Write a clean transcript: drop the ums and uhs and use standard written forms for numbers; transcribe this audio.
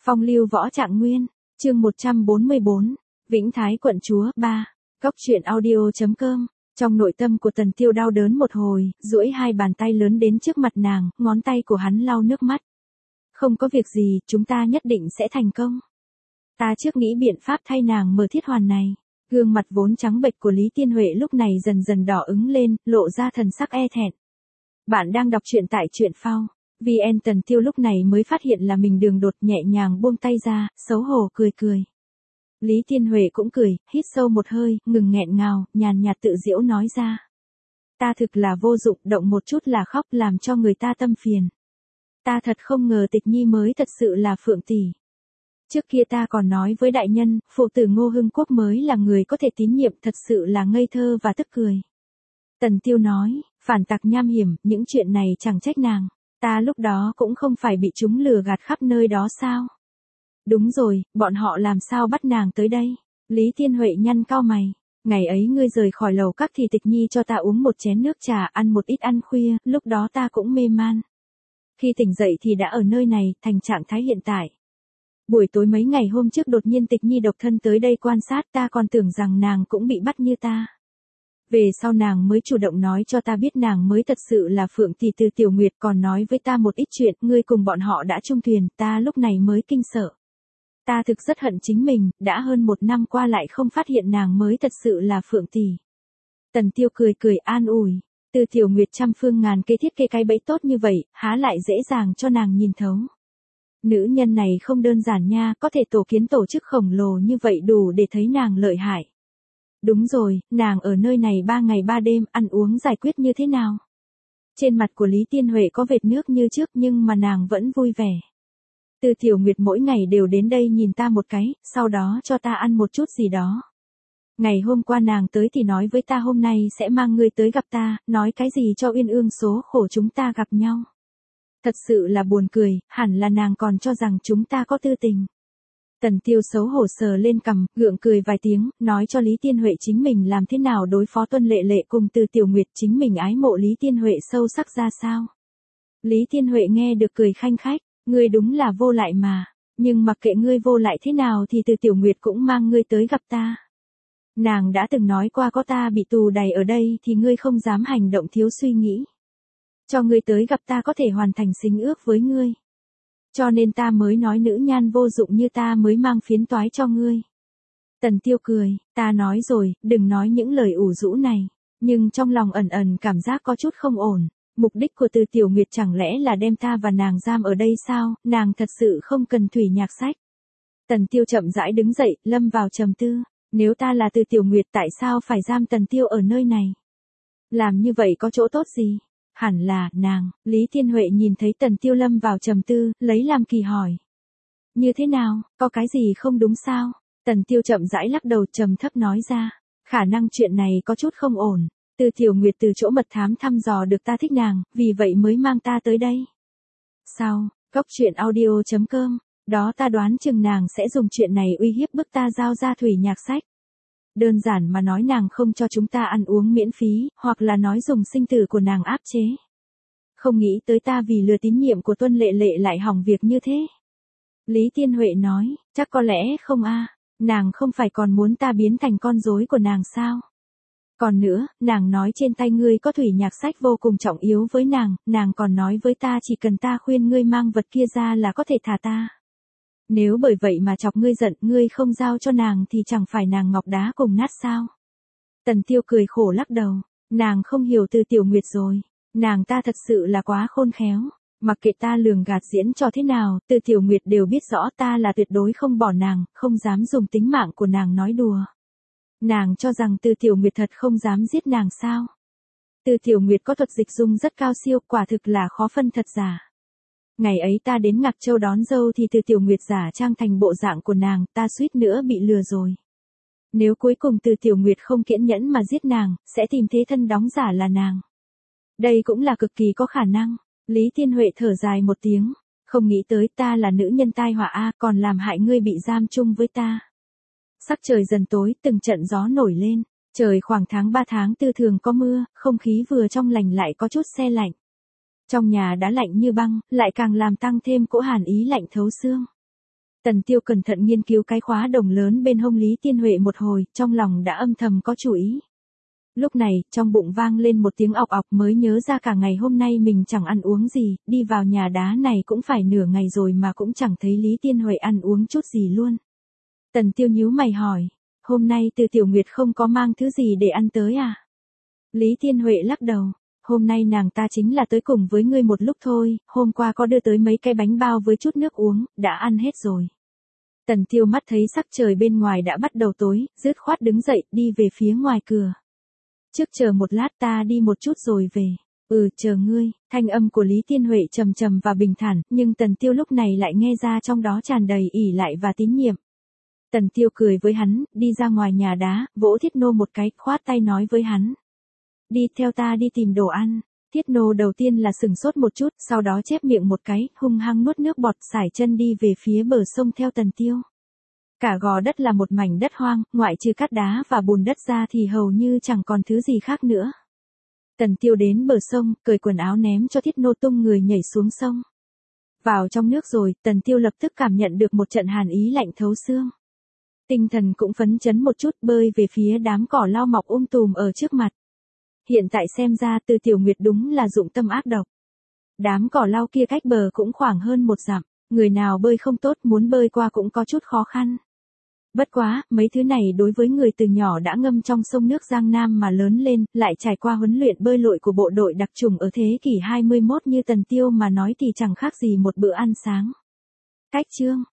Phong lưu võ trạng nguyên, chương 144, Vĩnh Thái quận chúa 3, Cóc truyện audio.com. Trong nội tâm của Tần Tiêu đau đớn một hồi, duỗi hai bàn tay lớn đến trước mặt nàng, ngón tay của hắn lau nước mắt. Không có việc gì, chúng ta nhất định sẽ thành công. Ta trước nghĩ biện pháp thay nàng mở thiết hoàn này. Gương mặt vốn trắng bệch của Lý Tiên Huệ lúc này dần dần đỏ ứng lên, lộ ra thần sắc e thẹn. Bạn đang đọc truyện tại truyện phao. VN. Tần Tiêu lúc này mới phát hiện là mình đường đột, nhẹ nhàng buông tay ra, xấu hổ cười cười. Lý Tiên Huệ cũng cười, hít sâu một hơi, ngừng nghẹn ngào, nhàn nhạt tự giễu nói ra. Ta thực là vô dụng, động một chút là khóc, làm cho người ta tâm phiền. Ta thật không ngờ Tịch Nhi mới thật sự là Phượng tỷ. Trước kia ta còn nói với đại nhân, phụ tử Ngô Hưng Quốc mới là người có thể tín nhiệm, thật sự là ngây thơ và tức cười. Tần Tiêu nói, phản tặc nham hiểm, những chuyện này chẳng trách nàng. Ta lúc đó cũng không phải bị chúng lừa gạt khắp nơi đó sao? Đúng rồi, bọn họ làm sao bắt nàng tới đây? Lý Tiên Huệ nhăn cau mày. Ngày ấy ngươi rời khỏi lầu các thì Tịch Nhi cho ta uống một chén nước trà, ăn một ít ăn khuya, lúc đó ta cũng mê man. Khi tỉnh dậy thì đã ở nơi này, thành trạng thái hiện tại. Buổi tối mấy ngày hôm trước đột nhiên Tịch Nhi độc thân tới đây quan sát, ta còn tưởng rằng nàng cũng bị bắt như ta. Về sau nàng mới chủ động nói cho ta biết nàng mới thật sự là Phượng tỷ Từ Tiểu Nguyệt, còn nói với ta một ít chuyện, ngươi cùng bọn họ đã chung thuyền, ta lúc này mới kinh sợ. Ta thực rất hận chính mình, đã hơn 1 năm qua lại không phát hiện nàng mới thật sự là Phượng tỷ. Tần Tiêu cười cười an ủi, Từ Tiểu Nguyệt trăm phương ngàn kế thiết kế cái bẫy tốt như vậy, há lại dễ dàng cho nàng nhìn thấu. Nữ nhân này không đơn giản nha, có thể tổ kiến tổ chức khổng lồ như vậy đủ để thấy nàng lợi hại. Đúng rồi, nàng ở nơi này 3 ngày 3 đêm, ăn uống giải quyết như thế nào? Trên mặt của Lý Tiên Huệ có vệt nước như trước nhưng mà nàng vẫn vui vẻ. Từ Tiểu Nguyệt mỗi ngày đều đến đây nhìn ta một cái, sau đó cho ta ăn một chút gì đó. Ngày hôm qua nàng tới thì nói với ta hôm nay sẽ mang ngươi tới gặp ta, nói cái gì cho uyên ương số khổ chúng ta gặp nhau. Thật sự là buồn cười, hẳn là nàng còn cho rằng chúng ta có tư tình. Tần Tiêu xấu hổ sờ lên cằm, gượng cười vài tiếng, nói cho Lý Tiên Huệ chính mình làm thế nào đối phó Tuân Lệ Lệ cùng Từ Tiểu Nguyệt, chính mình ái mộ Lý Tiên Huệ sâu sắc ra sao. Lý Tiên Huệ nghe được cười khanh khách, ngươi đúng là vô lại mà, nhưng mặc kệ ngươi vô lại thế nào thì Từ Tiểu Nguyệt cũng mang ngươi tới gặp ta. Nàng đã từng nói qua có ta bị tù đày ở đây thì ngươi không dám hành động thiếu suy nghĩ. Cho ngươi tới gặp ta có thể hoàn thành sinh ước với ngươi. Cho nên ta mới nói nữ nhan vô dụng như ta mới mang phiến toái cho ngươi. Tần Tiêu cười, ta nói rồi, đừng nói những lời ủ rũ này. Nhưng trong lòng ẩn ẩn cảm giác có chút không ổn. Mục đích của Từ Tiểu Nguyệt chẳng lẽ là đem ta và nàng giam ở đây sao, nàng thật sự không cần thủy nhạc sách. Tần Tiêu chậm rãi đứng dậy, lâm vào trầm tư. Nếu ta là Từ Tiểu Nguyệt tại sao phải giam Tần Tiêu ở nơi này? Làm như vậy có chỗ tốt gì? Hẳn là, nàng, Lý Tiên Huệ nhìn thấy Tần Tiêu lâm vào trầm tư, lấy làm kỳ hỏi. Như thế nào, có cái gì không đúng sao? Tần Tiêu chậm rãi lắc đầu trầm thấp nói ra. Khả năng chuyện này có chút không ổn. Từ Tiểu Nguyệt từ chỗ mật thám thăm dò được ta thích nàng, vì vậy mới mang ta tới đây. Sao, Cóc truyện audio.com, đó ta đoán chừng nàng sẽ dùng chuyện này uy hiếp bức ta giao ra thủy nhạc sách. Đơn giản mà nói nàng không cho chúng ta ăn uống miễn phí, hoặc là nói dùng sinh tử của nàng áp chế. Không nghĩ tới ta vì lừa tín nhiệm của Tuân Lệ Lệ lại hỏng việc như thế. Lý Tiên Huệ nói, chắc có lẽ không a, nàng không phải còn muốn ta biến thành con rối của nàng sao? Còn nữa, nàng nói trên tay ngươi có thủy nhạc sách vô cùng trọng yếu với nàng còn nói với ta chỉ cần ta khuyên ngươi mang vật kia ra là có thể thả ta. Nếu bởi vậy mà chọc ngươi giận, ngươi không giao cho nàng thì chẳng phải nàng ngọc đá cùng nát sao? Tần Tiêu cười khổ lắc đầu, nàng không hiểu Từ Tiểu Nguyệt rồi, nàng ta thật sự là quá khôn khéo, mặc kệ ta lường gạt diễn cho thế nào, Từ Tiểu Nguyệt đều biết rõ ta là tuyệt đối không bỏ nàng, không dám dùng tính mạng của nàng nói đùa. Nàng cho rằng Từ Tiểu Nguyệt thật không dám giết nàng sao? Từ Tiểu Nguyệt có thuật dịch dung rất cao siêu, quả thực là khó phân thật giả. Ngày ấy ta đến Ngạc Châu đón dâu thì Từ Tiểu Nguyệt giả trang thành bộ dạng của nàng, ta suýt nữa bị lừa rồi. Nếu cuối cùng Từ Tiểu Nguyệt không kiên nhẫn mà giết nàng, sẽ tìm thế thân đóng giả là nàng. Đây cũng là cực kỳ có khả năng. Lý Tiên Huệ thở dài một tiếng, không nghĩ tới ta là nữ nhân tai họa a, còn làm hại ngươi bị giam chung với ta. Sắc trời dần tối, từng trận gió nổi lên, trời khoảng tháng 3 tháng 4 thường có mưa, không khí vừa trong lành lại có chút se lạnh. Trong nhà đã lạnh như băng, lại càng làm tăng thêm cỗ hàn ý lạnh thấu xương. Tần Tiêu cẩn thận nghiên cứu cái khóa đồng lớn bên hông Lý Tiên Huệ một hồi, trong lòng đã âm thầm có chủ ý. Lúc này, trong bụng vang lên một tiếng ọc ọc mới nhớ ra cả ngày hôm nay mình chẳng ăn uống gì, đi vào nhà đá này cũng phải nửa ngày rồi mà cũng chẳng thấy Lý Tiên Huệ ăn uống chút gì luôn. Tần Tiêu nhíu mày hỏi, hôm nay Từ Tiểu Nguyệt không có mang thứ gì để ăn tới à? Lý Tiên Huệ lắc đầu, hôm nay nàng ta chính là tới cùng với ngươi một lúc thôi, hôm qua có đưa tới mấy cái bánh bao với chút nước uống, đã ăn hết rồi. Tần Tiêu mắt thấy sắc trời bên ngoài đã bắt đầu tối, dứt khoát đứng dậy, đi về phía ngoài cửa. Trước chờ một lát ta đi một chút rồi về. Chờ ngươi, thanh âm của Lý Tiên Huệ trầm trầm và bình thản, nhưng Tần Tiêu lúc này lại nghe ra trong đó tràn đầy ỷ lại và tín nhiệm. Tần Tiêu cười với hắn, đi ra ngoài nhà đá, vỗ Thiết Nô một cái, khoát tay nói với hắn. Đi theo ta đi tìm đồ ăn. Thiết Nô đầu tiên là sừng sốt một chút, sau đó chép miệng một cái, hung hăng nuốt nước bọt, sải chân đi về phía bờ sông theo Tần Tiêu. Cả gò đất là một mảnh đất hoang, ngoại trừ cát đá và bùn đất ra thì hầu như chẳng còn thứ gì khác nữa. Tần Tiêu đến bờ sông, cởi quần áo ném cho Thiết Nô tung người nhảy xuống sông. Vào trong nước rồi, Tần Tiêu lập tức cảm nhận được một trận hàn ý lạnh thấu xương. Tinh thần cũng phấn chấn một chút, bơi về phía đám cỏ lau mọc tùm ở trước mặt. Hiện tại xem ra Từ Tiểu Nguyệt đúng là dụng tâm ác độc. Đám cỏ lau kia cách bờ cũng khoảng hơn 1 dặm, người nào bơi không tốt muốn bơi qua cũng có chút khó khăn. Bất quá, mấy thứ này đối với người từ nhỏ đã ngâm trong sông nước Giang Nam mà lớn lên, lại trải qua huấn luyện bơi lội của bộ đội đặc chủng ở thế kỷ 21 như Tần Tiêu mà nói thì chẳng khác gì một bữa ăn sáng. Cách chương